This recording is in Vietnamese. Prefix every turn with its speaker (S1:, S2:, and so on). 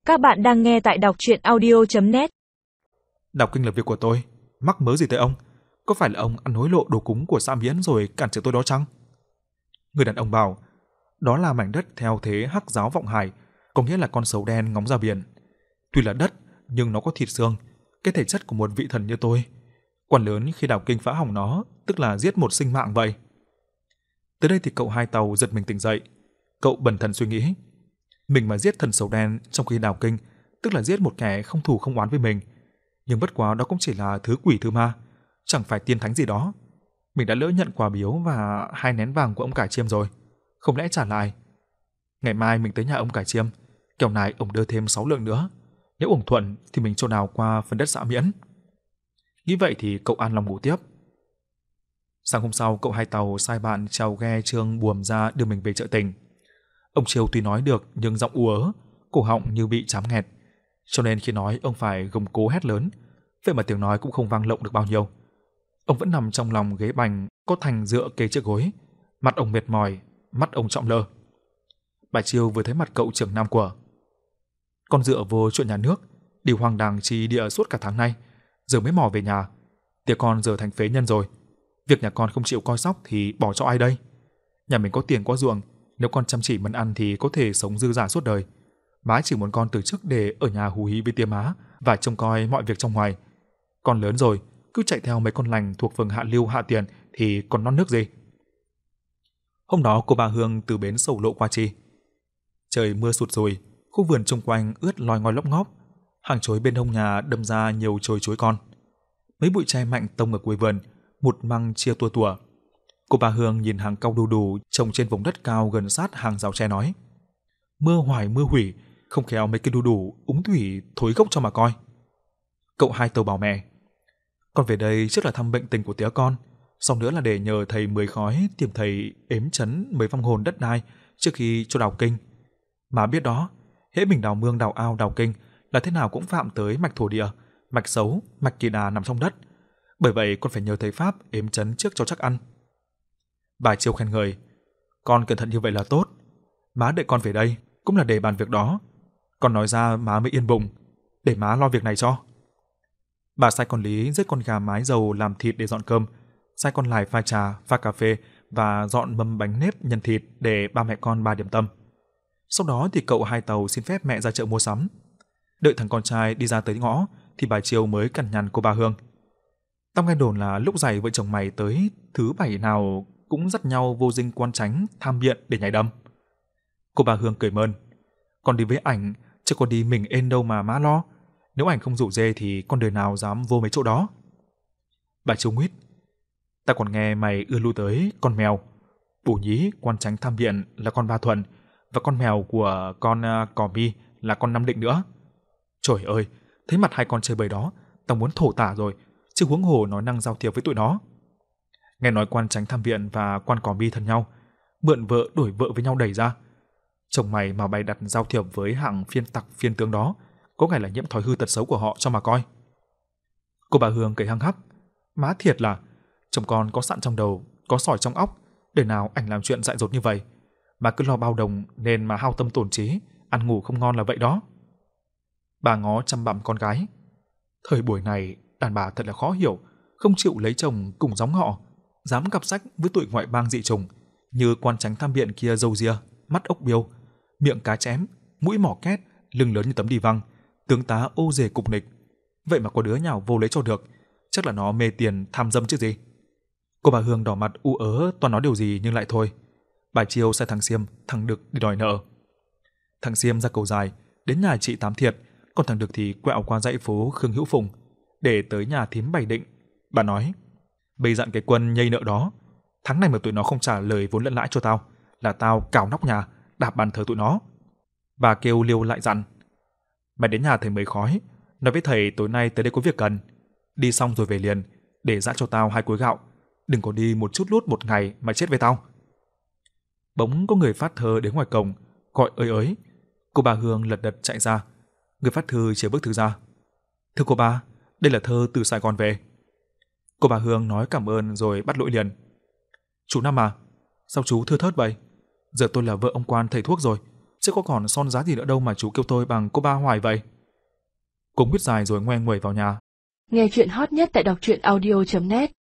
S1: Các bạn đang nghe tại đọc truyện audio.net.
S2: Đọc kinh là việc của tôi, mắc mớ gì tới ông? Có phải là ông ăn hối lộ đồ cúng của xã Miễn rồi cản trở tôi đó chăng? Người đàn ông bảo, đó là mảnh đất theo thế Hắc giáo vọng hải, có nghĩa là con sấu đen ngóng ra biển. Tuy là đất, nhưng nó có thịt xương, cái thể chất của một vị thần như tôi. Quan lớn khi đọc kinh phá hỏng nó, tức là giết một sinh mạng vậy. Tới đây thì cậu Hai Tàu giật mình tỉnh dậy. Cậu bần thần suy nghĩ, mình mà giết thần sấu đen trong khi đào kinh, tức là giết một kẻ không thù không oán với mình. Nhưng bất quá đó cũng chỉ là thứ quỷ thứ ma, chẳng phải tiên thánh gì đó. Mình đã lỡ nhận quà biếu và 2 nén vàng của ông Cải Chiêm rồi, không lẽ trả lại? Ngày mai mình tới nhà ông Cải Chiêm, kẻo này ông đưa thêm 6 lượng nữa. Nếu ủng thuận thì mình cho nào qua phần đất xã Miễn. Nghĩ vậy thì cậu an lòng ngủ tiếp. Sáng hôm sau, cậu Hai Tàu sai bạn chèo ghe Trương Buồm ra đưa mình về chợ tình. Ông Triều tuy nói được nhưng giọng u ớ, cổ họng như bị chám nghẹt, cho nên khi nói ông phải gồng cố hét lớn, vậy mà tiếng nói cũng không vang lộng được bao nhiêu. Ông vẫn nằm trong lòng ghế bành có thành dựa kề trước gối, mặt ông mệt mỏi, mắt ông trọng lơ. Bà Triều vừa thấy mặt cậu trưởng nam của, con dựa vô chuyện nhà nước, đi hoang đàng chi địa suốt cả tháng nay, giờ mới mò về nhà. Tía con giờ thành phế nhân rồi, việc nhà con không chịu coi sóc thì bỏ cho ai đây? Nhà mình có tiền có ruộng, nếu con chăm chỉ mần ăn thì có thể sống dư dả suốt đời. Má chỉ muốn con từ chức để ở nhà hú hí với tía má và trông coi mọi việc trong ngoài. Con lớn rồi, cứ chạy theo mấy con lành thuộc phường Hạ Lưu Hạ Tiền thì còn non nước gì. Hôm đó cô bà Hương từ bến Sầu Lộ qua chi. Trời mưa sụt sùi, khu vườn xung quanh ướt loi ngoi lóc ngóp, hàng chối bên hông nhà đâm ra nhiều chồi chuối con. Mấy bụi tre mạnh tông ở cuối vườn, một măng chia tua tủa. Cô bà Hương nhìn hàng cau đu đủ trồng trên vùng đất cao gần sát hàng rào tre nói: mưa hoài mưa hủy, không khéo mấy cái đu đủ úng thủy thối gốc cho mà coi. Cậu Hai Tàu bảo mẹ: con về đây trước là thăm bệnh tình của tía con, sau nữa là để nhờ thầy Mười Khói tìm thầy ếm chấn mấy vong hồn đất đai trước khi cho đào kinh. Mà biết đó, hễ mình đào mương đào ao đào kinh là thế nào cũng phạm tới mạch thổ địa, mạch xấu, mạch kỳ đà nằm trong đất. Bởi vậy con phải nhờ thầy pháp ếm chấn trước cho chắc ăn. Bà Triều khen ngợi: con cẩn thận như vậy là tốt. Má đợi con về đây cũng là để bàn việc đó. Con nói ra má mới yên bụng, để má lo việc này cho. Bà sai con Lý giết con gà mái dầu làm thịt để dọn cơm, sai con Lài pha trà, pha cà phê và dọn mâm bánh nếp nhân thịt để ba mẹ con bà điểm tâm. Sau đó thì cậu Hai Tàu xin phép mẹ ra chợ mua sắm. Đợi thằng con trai đi ra tới ngõ thì bà Triều mới cằn nhằn cô bà Hương: tao nghe đồn là lúc rày vợ chồng mày tới thứ 7 nào cũng dắt nhau vô dinh quan chánh tham biện để nhảy đầm. Cô bà Hương cười mơn: con đi với ảnh chứ con đi mình ên đâu mà má lo. Nếu ảnh không rủ dê thì con đời nào dám vô mấy chỗ đó. Bà Triều nguyết: ta còn nghe mày ưa lưu tới con mèo. Bổ nhí quan chánh tham biện là con Ba Thuần, và con mèo của con Cỏ Mi là con Năm Định nữa. Trời ơi, thấy mặt hai con chơi bời đó, tao muốn thổ tả rồi, chứ huống hồ nói năng giao thiệp với tụi nó. Nghe nói quan chánh tham viện và quan Cỏ Mi thân nhau, mượn vợ đổi vợ với nhau đẩy ra. Chồng mày mà bày đặt giao thiệp với hạng phiên tặc phiên tướng đó, có ngày là nhiễm thói hư tật xấu của họ cho mà coi. Cô bà Hương cười hăng hắc: má thiệt là chồng con có sẵn trong đầu, có sỏi trong óc, để nào ảnh làm chuyện dại dột như vậy. Mà cứ lo bao đồng nên mà hao tâm tổn trí, ăn ngủ không ngon là vậy đó. Bà ngó chăm bặm con gái: thời buổi này đàn bà thật là khó hiểu, không chịu lấy chồng cùng gióng họ, dám cặp sách với tụi ngoại bang dị chủng như quan chánh tham biện kia, râu ria, mắt ốc biêu, miệng cá chém, mũi mỏ két, lưng lớn như tấm đi văng, tướng tá ô dề cục nịch. Vậy mà có đứa nhào vô lấy cho được, chắc là nó mê tiền tham dâm chứ gì. Cô bà Hương đỏ mặt u ớ toan nói điều gì nhưng lại thôi. Bà Triều sai thằng Xiêm, thằng Đực đi đòi nợ. Thằng Xiêm ra cầu dài đến nhà chị Tám Thiệt, còn thằng Đực thì quẹo qua dãy phố Khương Hữu Phùng để tới nhà thím Bảy Định. Bà nói: bây dặn cái quân nhây nợ đó, tháng này mà tụi nó không trả lời vốn lẫn lãi cho tao là tao cào nóc nhà, đạp bàn thờ tụi nó. Bà kêu liêu lại dặn: mày đến nhà thầy Mười Khói, nói với thầy tối nay tới đây có việc cần, đi xong rồi về liền, để dã cho tao 2 cối gạo, đừng có đi một chút lút một ngày mà chết với tao. Bỗng có người phát thơ đến ngoài cổng, gọi ơi ới. Cô bà Hương lật đật chạy ra. Người phát thư chia bức thư ra: thưa cô bà, đây là thơ từ Sài Gòn về. Cô bà Hương nói cảm ơn rồi bắt lỗi liền: chú Năm à, sao chú thưa thớt vậy? Giờ tôi là vợ ông quan thầy thuốc rồi, chứ có còn son giá gì nữa đâu mà chú kêu tôi bằng cô ba hoài vậy. Cũng biết dài rồi ngoe nguẩy vào nhà.
S3: Nghe chuyện hot nhất tại đọc truyện audio.net